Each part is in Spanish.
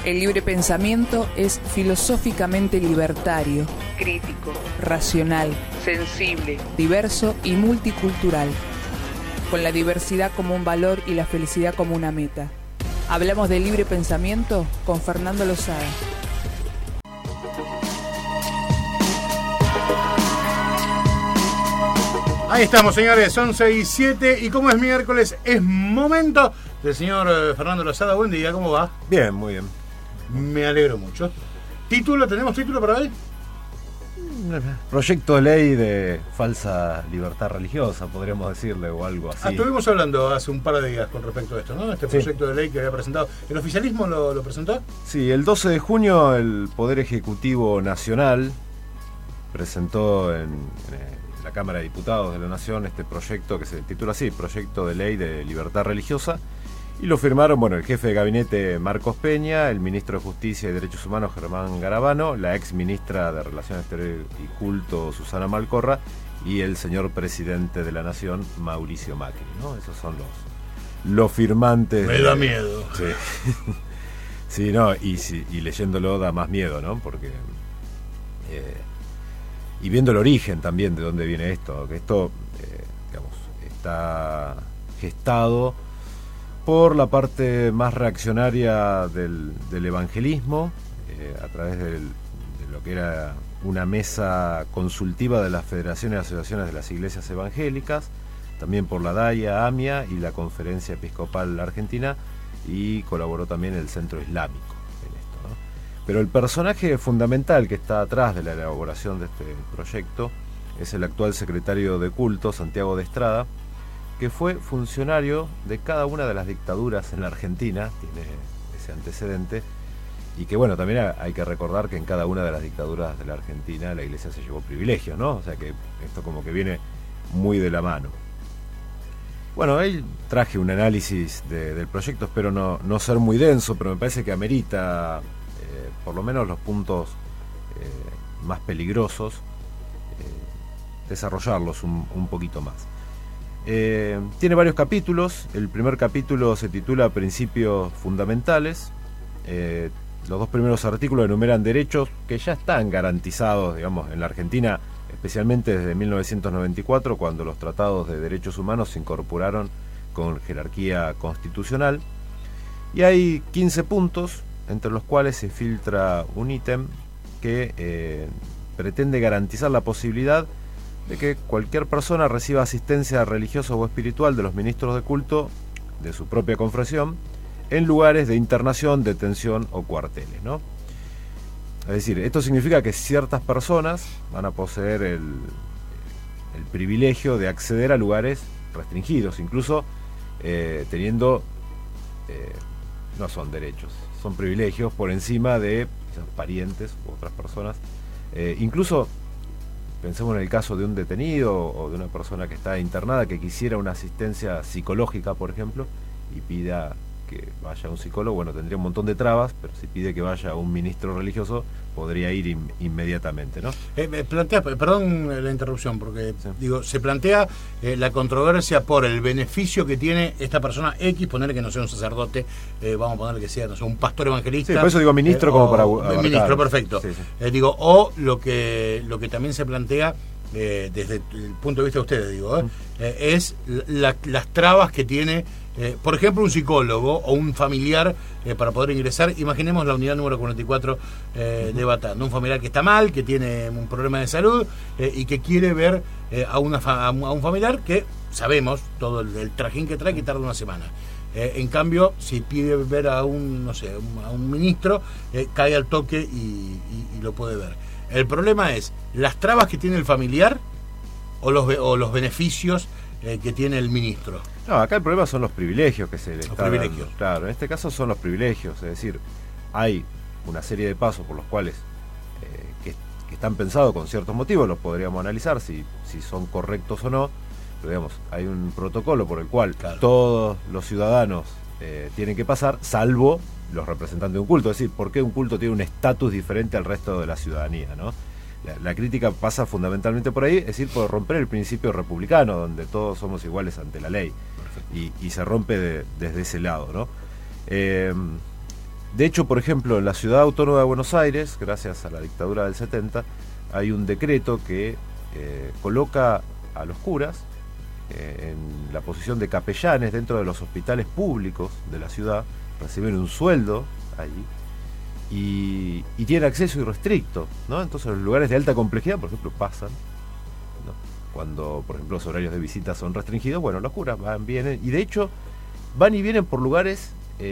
El libre pensamiento es filosóficamente libertario, crítico, racional, sensible, diverso y multicultural, con la diversidad como un valor y la felicidad como una meta. Hablamos de libre pensamiento con Fernando Lozada. Ahí estamos, señores, 11:07, y como es miércoles, es momento del señor Fernando Lozada. Buen día, ¿cómo va? Bien, muy bien. Me alegro mucho. ¿Título? ¿Tenemos título para hoy? Proyecto de ley de falsa libertad religiosa, podríamos decirle, o algo así. Estuvimos hablando hace un par de días con respecto a esto, ¿no? Este proyecto de ley que había presentado. ¿El oficialismo lo presentó? Sí, el 12 de junio el Poder Ejecutivo Nacional presentó en la Cámara de Diputados de la Nación este proyecto que se titula así, Proyecto de Ley de Libertad Religiosa, y lo firmaron, el jefe de gabinete Marcos Peña, el ministro de Justicia y Derechos Humanos Germán Garabano, la ex ministra de Relaciones Exteriores y Culto Susana Malcorra y el señor presidente de la Nación Mauricio Macri, ¿no? Esos son los firmantes. Me da miedo. Sí. Sí, no, y leyéndolo da más miedo, ¿no? Porque y viendo el origen también de dónde viene esto, que esto está gestado por la parte más reaccionaria del evangelismo, a través de lo que era una mesa consultiva de las federaciones y asociaciones de las iglesias evangélicas, también por la DAIA, AMIA y la Conferencia Episcopal Argentina, y colaboró también el Centro Islámico en esto, ¿no? Pero el personaje fundamental que está atrás de la elaboración de este proyecto es el actual secretario de Culto, Santiago de Estrada, que fue funcionario de cada una de las dictaduras en la Argentina, tiene ese antecedente, y que también hay que recordar que en cada una de las dictaduras de la Argentina la Iglesia se llevó privilegios, ¿no? O sea que esto como que viene muy de la mano. Ahí traje un análisis del proyecto, espero no ser muy denso, pero me parece que amerita por lo menos los puntos más peligrosos, desarrollarlos un poquito más. Tiene varios capítulos. El primer capítulo se titula Principios Fundamentales. Los dos primeros artículos enumeran derechos que ya están garantizados, en la Argentina, especialmente desde 1994, cuando los tratados de derechos humanos se incorporaron con jerarquía constitucional. Y hay 15 puntos, entre los cuales se filtra un ítem que pretende garantizar la posibilidad de que cualquier persona reciba asistencia religiosa o espiritual de los ministros de culto de su propia confesión en lugares de internación, detención o cuarteles, ¿no? Es decir, esto significa que ciertas personas van a poseer el privilegio de acceder a lugares restringidos, incluso teniendo, no son derechos, son privilegios por encima de parientes u otras personas, incluso. Pensemos en el caso de un detenido o de una persona que está internada que quisiera una asistencia psicológica, por ejemplo, y pida que vaya a un psicólogo, tendría un montón de trabas, pero si pide que vaya a un ministro religioso, podría ir inmediatamente, ¿no? Perdón la interrupción, porque sí. Se plantea la controversia por el beneficio que tiene esta persona X, ponerle que no sea un sacerdote, vamos a ponerle que sea, un pastor evangelista. Sí, por eso digo ministro, como para abarcar. Ministro, perfecto. Sí, sí. O lo que también se plantea desde el punto de vista de ustedes, es las trabas que tiene, por ejemplo, un psicólogo o un familiar para poder ingresar. Imaginemos la unidad número 44 de Batán, un familiar que está mal, que tiene un problema de salud y que quiere ver a un familiar que sabemos todo el trajín que trae, que tarda una semana. En cambio, si pide ver a un ministro, cae al toque y lo puede ver. El problema es las trabas que tiene el familiar o los beneficios que tiene el ministro. No, acá el problema son los privilegios que se le están privilegios. dando. Claro, en este caso son los privilegios, es decir, hay una serie de pasos por los cuales que están pensados con ciertos motivos, los podríamos analizar si son correctos o no, pero hay un protocolo por el cual todos los ciudadanos tienen que pasar, salvo los representantes de un culto. Es decir, ¿por qué un culto tiene un estatus diferente al resto de la ciudadanía, ¿no? La crítica pasa fundamentalmente por ahí, es decir, por romper el principio republicano, donde todos somos iguales ante la ley, y se rompe desde ese lado, ¿no? De hecho, por ejemplo, en la Ciudad Autónoma de Buenos Aires, gracias a la dictadura del 70, hay un decreto que coloca a los curas en la posición de capellanes dentro de los hospitales públicos de la ciudad, reciben un sueldo allí y tienen acceso irrestricto, ¿no? Entonces los lugares de alta complejidad, por ejemplo, pasan, ¿no? Cuando, por ejemplo, los horarios de visita son restringidos, bueno, los curas van, vienen, y de hecho van y vienen por lugares,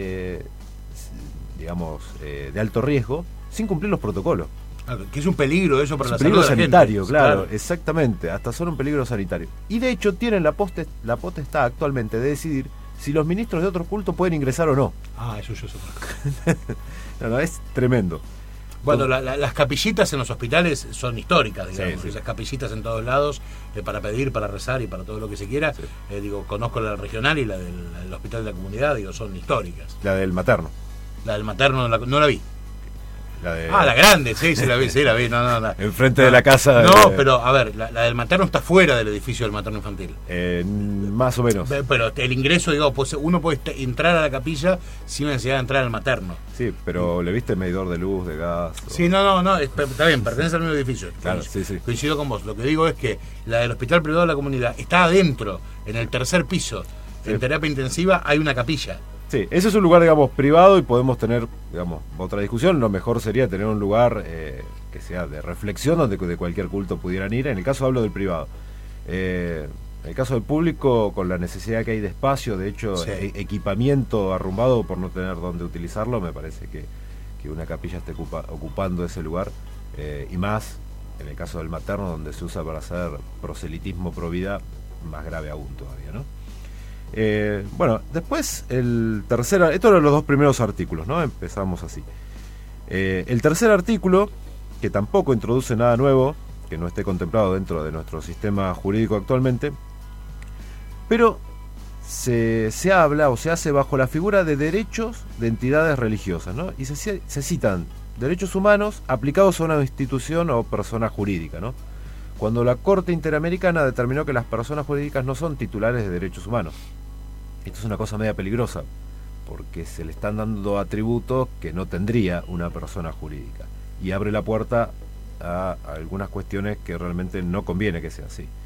digamos, de alto riesgo, sin cumplir los protocolos. Que es un peligro eso para la salud de la gente. Un peligro sanitario, claro, exactamente, hasta son un peligro sanitario. Y de hecho tienen la potestad actualmente de decidir si los ministros de otro culto pueden ingresar o no. Eso ya es otra cosa. No, es tremendo. Bueno, las capillitas en los hospitales son históricas, digamos. Sí. Esas capillitas en todos lados, para pedir, para rezar y para todo lo que se quiera. Sí. Conozco la regional y la del hospital de la comunidad, son históricas. La del materno. La del materno no la vi. La grande, sí, la vi, no. Enfrente de la casa. Pero a ver, la del materno está fuera del edificio del materno infantil. Más o menos. Pero el ingreso, pues uno puede entrar a la capilla sin necesidad de entrar al materno. Sí, pero ¿le viste medidor de luz, de gas? Sí, no, está bien, pertenece al mismo edificio. Claro, sí. Coincido con vos. Lo que digo es que la del hospital privado de la comunidad está adentro, en el tercer piso. Sí. En terapia intensiva hay una capilla. Sí, ese es un lugar, digamos, privado y podemos tener, digamos, otra discusión. Lo mejor sería tener un lugar que sea de reflexión donde de cualquier culto pudieran ir. En el caso hablo del privado. En el caso del público, con la necesidad que hay de espacio, de hecho, sí, equipamiento arrumbado por no tener dónde utilizarlo, me parece que una capilla esté ocupando ese lugar. Y más, en el caso del materno, donde se usa para hacer proselitismo pro vida, más grave aún todavía, ¿no? Bueno, después estos eran los dos primeros artículos, ¿no? Empezamos así. El tercer artículo, que tampoco introduce nada nuevo, que no esté contemplado dentro de nuestro sistema jurídico actualmente, pero se habla o se hace bajo la figura de derechos de entidades religiosas, ¿no? Y se citan derechos humanos aplicados a una institución o persona jurídica, ¿no? Cuando la Corte Interamericana determinó que las personas jurídicas no son titulares de derechos humanos. Esto es una cosa media peligrosa, porque se le están dando atributos que no tendría una persona jurídica, y abre la puerta a algunas cuestiones que realmente no conviene que sea así.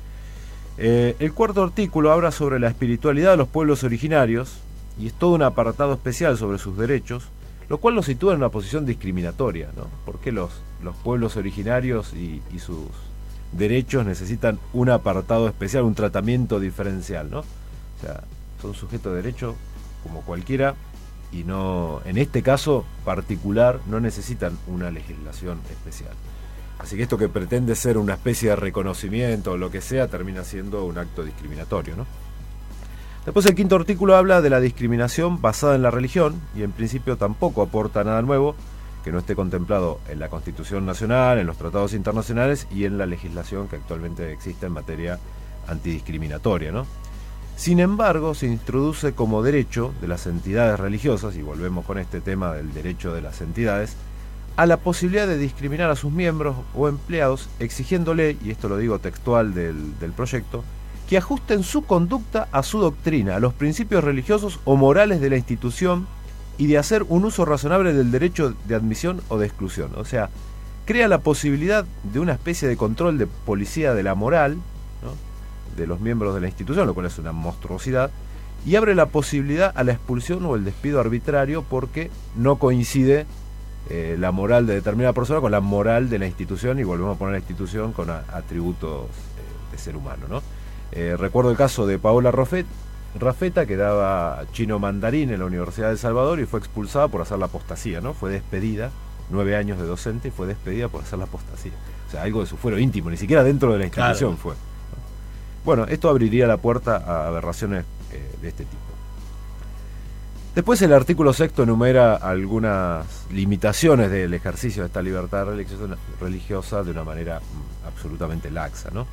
El cuarto artículo habla sobre la espiritualidad de los pueblos originarios, y es todo un apartado especial sobre sus derechos, lo cual los sitúa en una posición discriminatoria, ¿no? Porque los pueblos originarios y sus derechos necesitan un apartado especial, un tratamiento diferencial, ¿no? O sea, son sujetos de derecho como cualquiera, y no, en este caso particular, no necesitan una legislación especial. Así que esto que pretende ser una especie de reconocimiento o lo que sea, termina siendo un acto discriminatorio, ¿no? Después el quinto artículo habla de la discriminación basada en la religión, y en principio tampoco aporta nada nuevo que no esté contemplado en la Constitución Nacional, en los tratados internacionales y en la legislación que actualmente existe en materia antidiscriminatoria, ¿no? Sin embargo, se introduce como derecho de las entidades religiosas, y volvemos con este tema del derecho de las entidades, a la posibilidad de discriminar a sus miembros o empleados, exigiéndole, y esto lo digo textual del proyecto, que ajusten su conducta a su doctrina, a los principios religiosos o morales de la institución, y de hacer un uso razonable del derecho de admisión o de exclusión. O sea, crea la posibilidad de una especie de control de policía de la moral, ¿no?, de los miembros de la institución, lo cual es una monstruosidad, y abre la posibilidad a la expulsión o el despido arbitrario porque no coincide la moral de determinada persona con la moral de la institución, y volvemos a poner la institución con atributos de ser humano, ¿no? Recuerdo el caso de Paola Rafeta, que daba chino mandarín en la Universidad de El Salvador y fue expulsada por hacer la apostasía, ¿no? Fue despedida, 9 años de docente, y fue despedida por hacer la apostasía. O sea, algo de su fuero íntimo, ni siquiera dentro de la institución, claro, fue. Bueno, esto abriría la puerta a aberraciones de este tipo. Después el artículo 6 enumera algunas limitaciones del ejercicio de esta libertad religiosa de una manera absolutamente laxa, ¿no?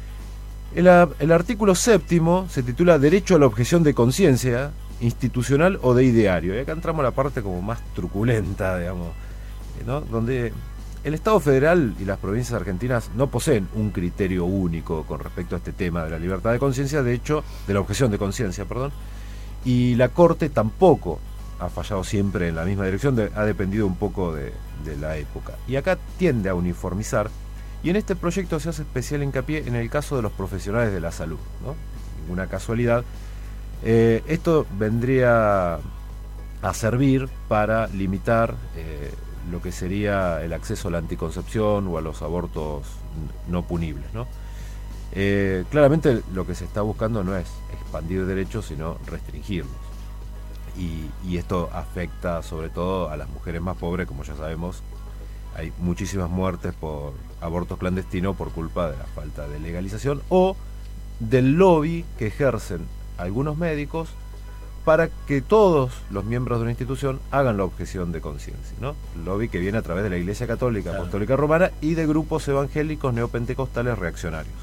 El artículo 7 se titula Derecho a la objeción de conciencia, institucional o de ideario. Y acá entramos a la parte como más truculenta, digamos, ¿no? Donde el Estado federal y las provincias argentinas no poseen un criterio único con respecto a este tema de la libertad de conciencia, de hecho, de la objeción de conciencia, perdón, y la Corte tampoco ha fallado siempre en la misma dirección, ha dependido un poco de la época. Y acá tiende a uniformizar, y en este proyecto se hace especial hincapié en el caso de los profesionales de la salud, ¿no? Ninguna casualidad. Esto vendría a servir para limitar lo que sería el acceso a la anticoncepción o a los abortos no punibles, ¿no? Claramente lo que se está buscando no es expandir derechos, sino restringirlos. Y esto afecta sobre todo a las mujeres más pobres, como ya sabemos. Hay muchísimas muertes por abortos clandestinos por culpa de la falta de legalización o del lobby que ejercen algunos médicos para que todos los miembros de una institución hagan la objeción de conciencia, ¿no? El lobby que viene a través de la Iglesia Católica, claro, Apostólica Romana y de grupos evangélicos neopentecostales reaccionarios.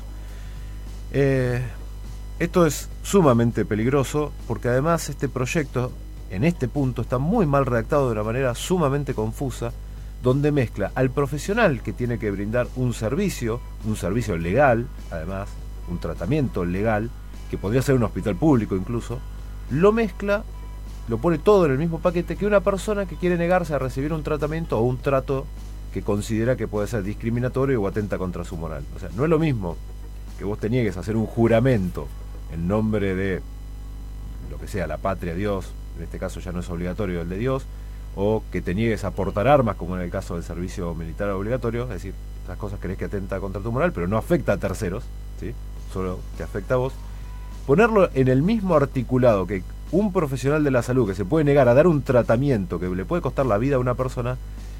Esto es sumamente peligroso porque además este proyecto en este punto está muy mal redactado de una manera sumamente confusa, donde mezcla al profesional que tiene que brindar un servicio legal, además, un tratamiento legal, que podría ser un hospital público incluso, lo mezcla, lo pone todo en el mismo paquete que una persona que quiere negarse a recibir un tratamiento o un trato que considera que puede ser discriminatorio o atenta contra su moral. O sea, no es lo mismo que vos te niegues a hacer un juramento en nombre de lo que sea, la patria, Dios, en este caso ya no es obligatorio el de Dios, o que te niegues a portar armas, como en el caso del servicio militar obligatorio, es decir, esas cosas crees que atenta contra tu moral, pero no afecta a terceros, ¿sí? Solo te afecta a vos. Ponerlo en el mismo articulado que un profesional de la salud que se puede negar a dar un tratamiento que le puede costar la vida a una persona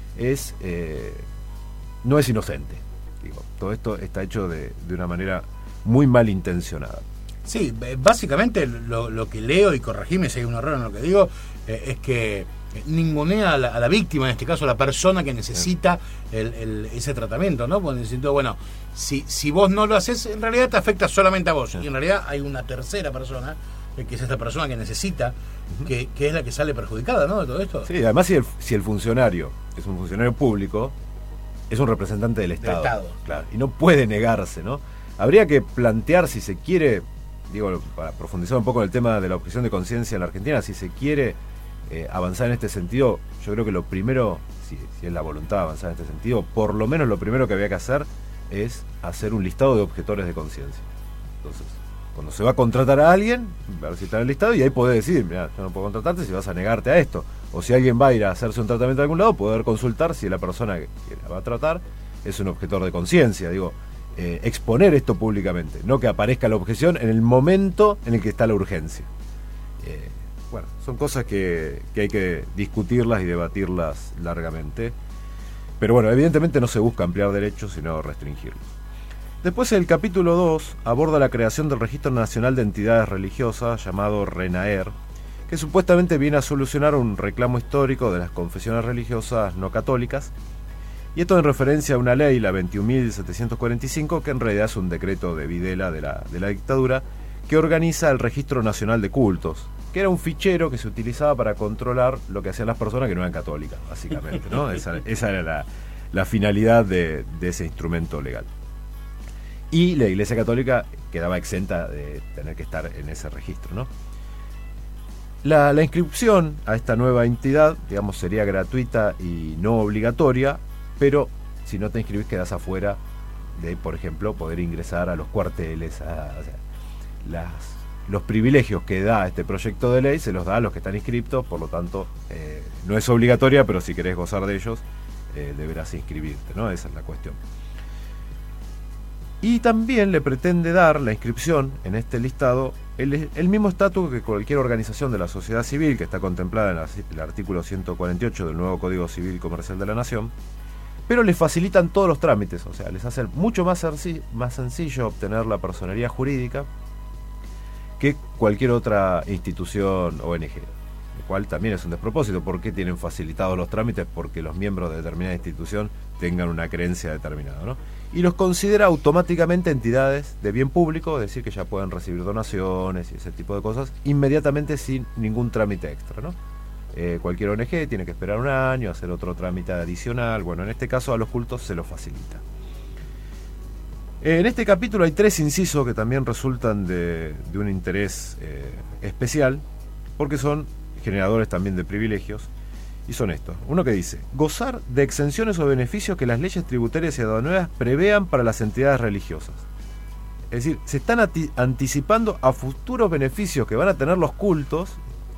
no es inocente. Digo, todo esto está hecho de una manera muy malintencionada. Sí, básicamente lo que leo, y corregime si hay un error en lo que digo, es que ningunea a la víctima, en este caso a la persona que necesita ese tratamiento, ¿no? Porque necesito, bueno, si vos no lo haces, en realidad te afecta solamente a vos, y en realidad hay una tercera persona, que es esta persona que necesita, que es la que sale perjudicada, ¿no? De todo esto. Sí, además si el funcionario es un funcionario público, es un representante del Estado. Claro, y no puede negarse, ¿no? Habría que plantear, si se quiere, digo, para profundizar un poco en el tema de la objeción de conciencia en la Argentina, si se quiere avanzar en este sentido, yo creo que lo primero, si es la voluntad de avanzar en este sentido, por lo menos lo primero que había que hacer es hacer un listado de objetores de conciencia. Entonces, cuando se va a contratar a alguien, ver si está en el listado, y ahí podés decir, mira, yo no puedo contratarte si vas a negarte a esto. O si alguien va a ir a hacerse un tratamiento de algún lado, poder consultar si la persona que la va a tratar es un objetor de conciencia. Digo, exponer esto públicamente, no que aparezca la objeción en el momento en el que está la urgencia. Bueno, son cosas que hay que discutirlas y debatirlas largamente. Pero bueno, evidentemente no se busca ampliar derechos, sino restringirlos. Después el capítulo 2 aborda la creación del Registro Nacional de Entidades Religiosas, llamado RENAER, que supuestamente viene a solucionar un reclamo histórico de las confesiones religiosas no católicas. Y esto en referencia a una ley, la 21.745, que en realidad es un decreto de Videla de la dictadura, que organiza el Registro Nacional de Cultos, que era un fichero que se utilizaba para controlar lo que hacían las personas que no eran católicas, básicamente, ¿no? Esa era la finalidad de ese instrumento legal. Y la Iglesia Católica quedaba exenta de tener que estar en ese registro, ¿no? La inscripción a esta nueva entidad, digamos, sería gratuita y no obligatoria, pero si no te inscribís quedás afuera de, por ejemplo, poder ingresar a los cuarteles, los privilegios que da este proyecto de ley se los da a los que están inscriptos, por lo tanto no es obligatoria, pero si querés gozar de ellos deberás inscribirte, ¿no? Esa es la cuestión. Y también le pretende dar la inscripción en este listado el mismo estatus que cualquier organización de la sociedad civil que está contemplada en el artículo 148 del nuevo Código Civil y Comercial de la Nación, pero les facilitan todos los trámites, o sea, les hace mucho más sencillo obtener la personería jurídica que cualquier otra institución ONG, lo cual también es un despropósito. ¿Por qué tienen facilitados los trámites? Porque los miembros de determinada institución tengan una creencia determinada, ¿no? Y los considera automáticamente entidades de bien público, es decir, que ya pueden recibir donaciones y ese tipo de cosas inmediatamente sin ningún trámite extra, ¿no? Cualquier ONG tiene que esperar un año, hacer otro trámite adicional. Bueno, en este caso a los cultos se los facilita. En este capítulo hay 3 incisos que también resultan de un interés especial, porque son generadores también de privilegios, y son estos. Uno que dice: gozar de exenciones o beneficios que las leyes tributarias y aduaneras prevean para las entidades religiosas. Es decir, se están anticipando a futuros beneficios que van a tener los cultos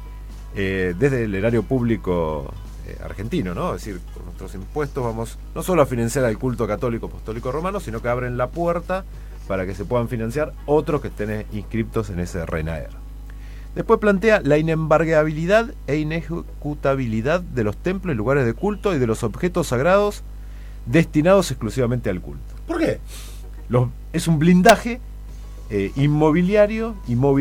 desde el erario público argentino, ¿no? Es decir, con nuestros impuestos vamos no solo a financiar al culto católico apostólico romano, sino que abren la puerta para que se puedan financiar otros que estén inscriptos en ese RENAER. Después plantea la inembargabilidad e inejecutabilidad de los templos y lugares de culto y de los objetos sagrados destinados exclusivamente al culto. ¿Por qué? Es un blindaje inmobiliario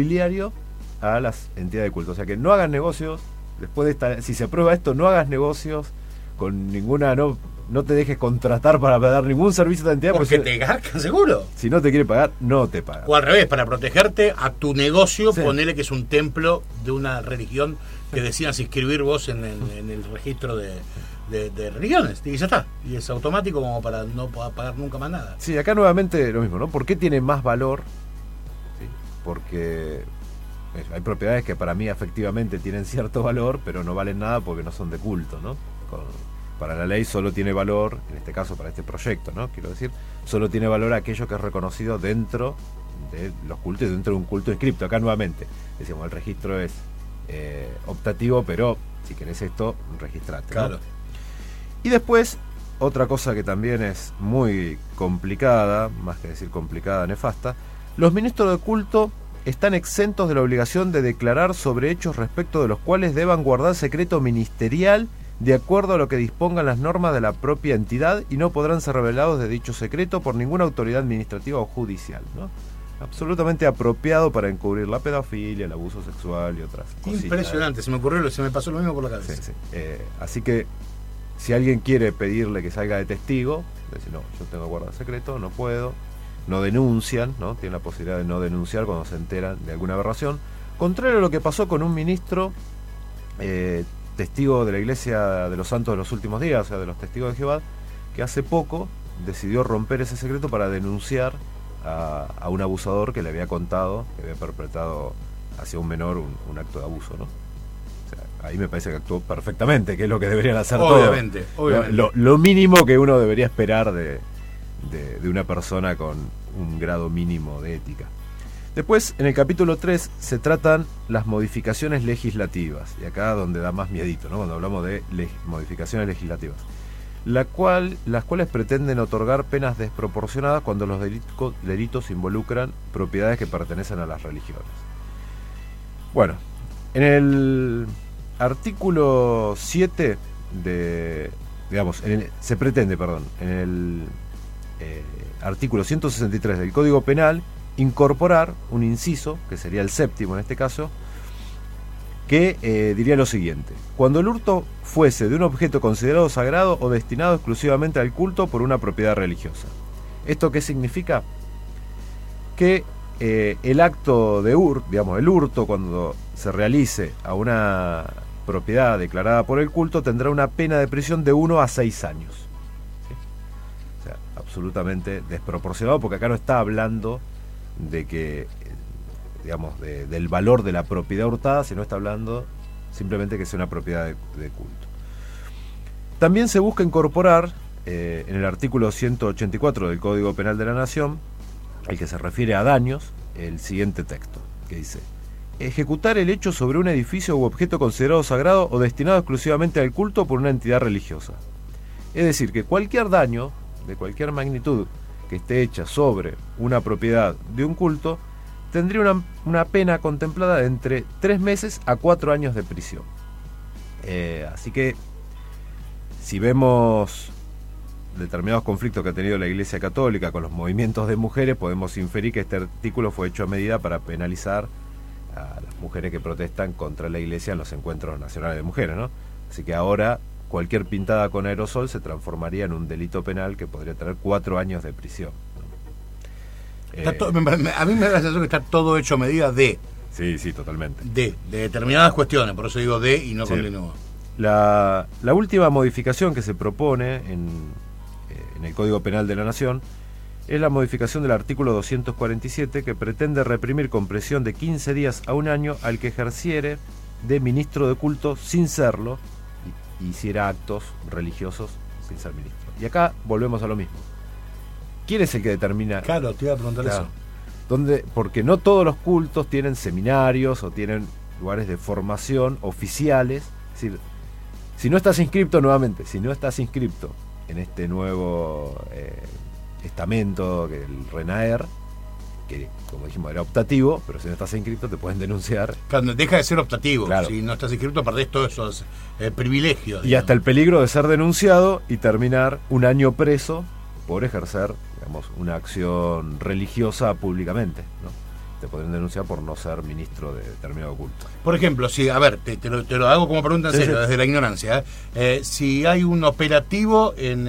a las entidades de culto. O sea, que no hagan negocios, después de esta, si se aprueba esto, no hagas negocios con ninguna, no te dejes contratar para dar ningún servicio de entidad. Porque te garcan seguro. Si no te quiere pagar, no te paga. O al revés, para protegerte a tu negocio, sí. Ponele que es un templo de una religión que decidas inscribir vos en el registro de religiones. Y ya está. Y es automático como para no poder pagar nunca más nada. Sí, acá nuevamente lo mismo, ¿no? ¿Por qué tiene más valor? Sí, porque hay propiedades que para mí efectivamente tienen cierto valor, pero no valen nada porque no son de culto, ¿no? Para la ley solo tiene valor, en este caso para este proyecto, ¿no? Quiero decir, solo tiene valor aquello que es reconocido dentro de los cultos y dentro de un culto inscripto. Acá nuevamente, decíamos, el registro es optativo, pero si querés esto, registrate, ¿no? Claro. Y después, otra cosa que también es muy complicada, más que decir complicada, nefasta, los ministros de culto están exentos de la obligación de declarar sobre hechos respecto de los cuales deban guardar secreto ministerial de acuerdo a lo que dispongan las normas de la propia entidad y no podrán ser revelados de dicho secreto por ninguna autoridad administrativa o judicial, ¿no? Absolutamente apropiado para encubrir la pedofilia, el abuso sexual y otras cositas. Impresionante, se me pasó lo mismo por la cabeza. Sí, sí. Así que si alguien quiere pedirle que salga de testigo, dice: no, yo tengo guardado secreto, no puedo. No denuncian, ¿no? Tienen la posibilidad de no denunciar cuando se enteran de alguna aberración. Contrario a lo que pasó con un ministro testigo de la Iglesia de los Santos de los Últimos Días, o sea, de los Testigos de Jehová, que hace poco decidió romper ese secreto para denunciar a un abusador que le había contado que había perpetrado hacia un menor un acto de abuso, ¿no? O sea, ahí me parece que actuó perfectamente, que es lo que deberían hacer obviamente, todos. Obviamente. Lo mínimo que uno debería esperar de una persona con un grado mínimo de ética. Después, en el capítulo 3, se tratan las modificaciones legislativas, y acá donde da más miedito, ¿no? Cuando hablamos de modificaciones legislativas, las cuales pretenden otorgar penas desproporcionadas cuando los delitos involucran propiedades que pertenecen a las religiones. Bueno, en el artículo 7 se pretende, en el artículo 163 del Código Penal, incorporar un inciso, que sería el séptimo en este caso, que diría lo siguiente: cuando el hurto fuese de un objeto considerado sagrado o destinado exclusivamente al culto por una propiedad religiosa. ¿Esto qué significa? Que el acto de el hurto, cuando se realice a una propiedad declarada por el culto, tendrá una pena de prisión de 1 a 6 años. ¿Sí? O sea, absolutamente desproporcionado, porque acá no está hablando de que, del valor de la propiedad hurtada, sino está hablando simplemente que sea una propiedad de culto. También se busca incorporar en el artículo 184 del Código Penal de la Nación, el que se refiere a daños, el siguiente texto, que dice: ejecutar el hecho sobre un edificio u objeto considerado sagrado o destinado exclusivamente al culto por una entidad religiosa. Es decir, que cualquier daño, de cualquier magnitud, que esté hecha sobre una propiedad de un culto, tendría una pena contemplada de entre 3 meses a 4 años de prisión. Así que, si vemos determinados conflictos que ha tenido la Iglesia Católica con los movimientos de mujeres, podemos inferir que este artículo fue hecho a medida para penalizar a las mujeres que protestan contra la Iglesia en los encuentros nacionales de mujeres, ¿no? Así que ahora cualquier pintada con aerosol se transformaría en un delito penal que podría tener 4 años de prisión, ¿no? A mí me da la sensación que está todo hecho a medida de... Sí, totalmente. De determinadas cuestiones, por eso digo de y no continúo. La última modificación que se propone en el Código Penal de la Nación es la modificación del artículo 247, que pretende reprimir con prisión de 15 días a un año al que ejerciere de ministro de culto sin serlo, y hiciera actos religiosos sin ser ministro. Y acá volvemos a lo mismo. ¿Quién es el que determina? Claro, te iba a preguntar eso. Porque no todos los cultos tienen seminarios o tienen lugares de formación oficiales. Es decir, si no estás inscripto en este nuevo estamento, que el RENAER, que como dijimos era optativo, pero si no estás inscripto te pueden denunciar. Claro, deja de ser optativo. Claro. Si no estás inscripto perdés todos esos privilegios. Y digamos. hasta el peligro de ser denunciado y terminar un año preso por ejercer, digamos, una acción religiosa públicamente, ¿no? Te podrían denunciar por no ser ministro de determinado culto. Por ejemplo, si, a ver, te lo hago como pregunta en serio, desde la ignorancia. Si hay un operativo en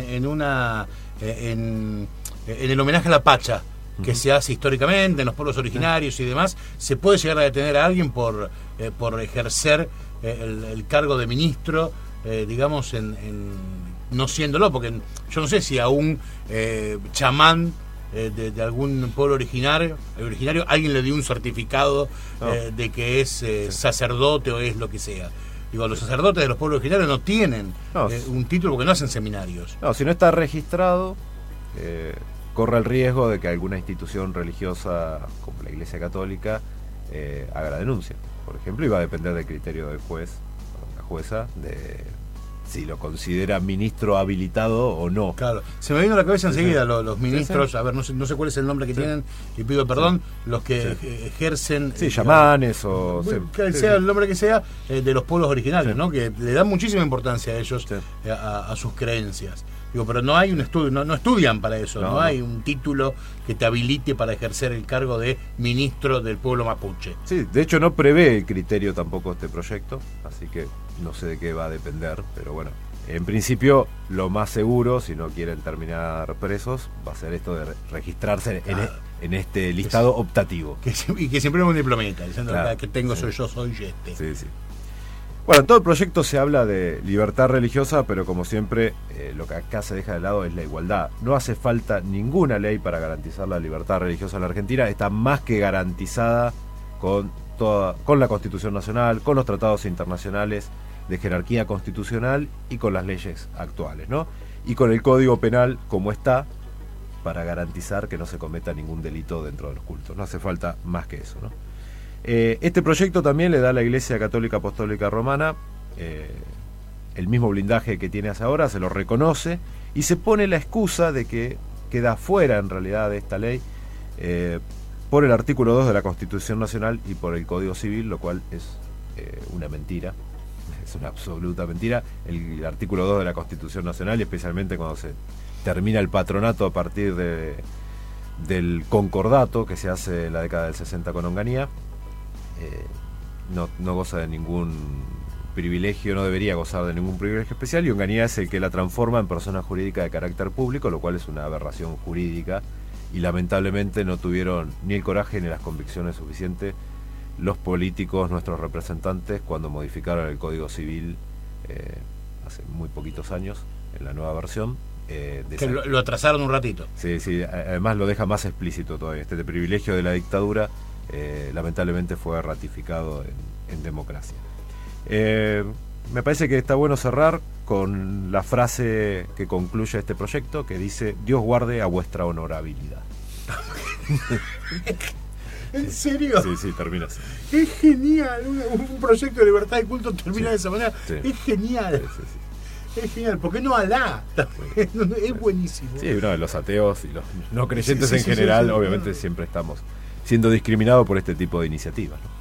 el homenaje a la Pacha, que se hace históricamente en los pueblos originarios y demás, ¿se puede llegar a detener a alguien por ejercer el cargo de ministro, digamos, no siéndolo? Porque yo no sé si a un chamán de algún pueblo originario alguien le dio un certificado de que es sacerdote o es lo que sea. Digo, los sacerdotes de los pueblos originarios no tienen un título porque no hacen seminarios. No, si no está registrado, corre el riesgo de que alguna institución religiosa como la Iglesia Católica haga la denuncia, por ejemplo, y va a depender del criterio del juez o la jueza de si lo considera ministro habilitado o no. Claro, se me vino a la cabeza enseguida los ministros, a ver, no sé cuál es el nombre que tienen, y pido perdón, los que ejercen... Sí, chamanes o... sea el nombre que sea, de los pueblos originarios, ¿no? Que le dan muchísima importancia a ellos, a sus creencias. Digo, pero no hay un estudio, no estudian para eso, no hay un título que te habilite para ejercer el cargo de ministro del pueblo mapuche. Sí, de hecho no prevé el criterio tampoco este proyecto, así que no sé de qué va a depender, pero bueno, en principio lo más seguro, si no quieren terminar presos, va a ser esto de registrarse en este listado optativo. Y que siempre es un diplomita, diciendo que tengo soy este. Sí, sí. Bueno, en todo el proyecto se habla de libertad religiosa, pero como siempre, lo que acá se deja de lado es la igualdad. No hace falta ninguna ley para garantizar la libertad religiosa en la Argentina, está más que garantizada con la Constitución Nacional, con los tratados internacionales de jerarquía constitucional y con las leyes actuales, ¿no? Y con el Código Penal como está, para garantizar que no se cometa ningún delito dentro de los cultos. No hace falta más que eso, ¿no? Este proyecto también le da a la Iglesia Católica Apostólica Romana el mismo blindaje que tiene hasta ahora, se lo reconoce y se pone la excusa de que queda fuera en realidad de esta ley por el artículo 2 de la Constitución Nacional y por el Código Civil, lo cual es una mentira, es una absoluta mentira. El artículo 2 de la Constitución Nacional, y especialmente cuando se termina el patronato a partir del concordato que se hace en la década del 60 con Onganía, no goza de ningún privilegio, no debería gozar de ningún privilegio especial, y Onganía es el que la transforma en persona jurídica de carácter público, lo cual es una aberración jurídica, y lamentablemente no tuvieron ni el coraje ni las convicciones suficientes los políticos, nuestros representantes, cuando modificaron el Código Civil hace muy poquitos años, en la nueva versión. Que lo atrasaron un ratito. Sí, además lo deja más explícito todavía. Este privilegio de la dictadura lamentablemente fue ratificado en democracia. Me parece que está bueno cerrar con la frase que concluye este proyecto, que dice: Dios guarde a vuestra honorabilidad. ¿En serio? Sí, termina así. Es genial, un proyecto de libertad de culto termina de esa manera. Es genial. Sí. Es genial, ¿por qué no Alá? Es buenísimo. Sí, los ateos y los no creyentes en general, obviamente siempre estamos siendo discriminados por este tipo de iniciativas, ¿no?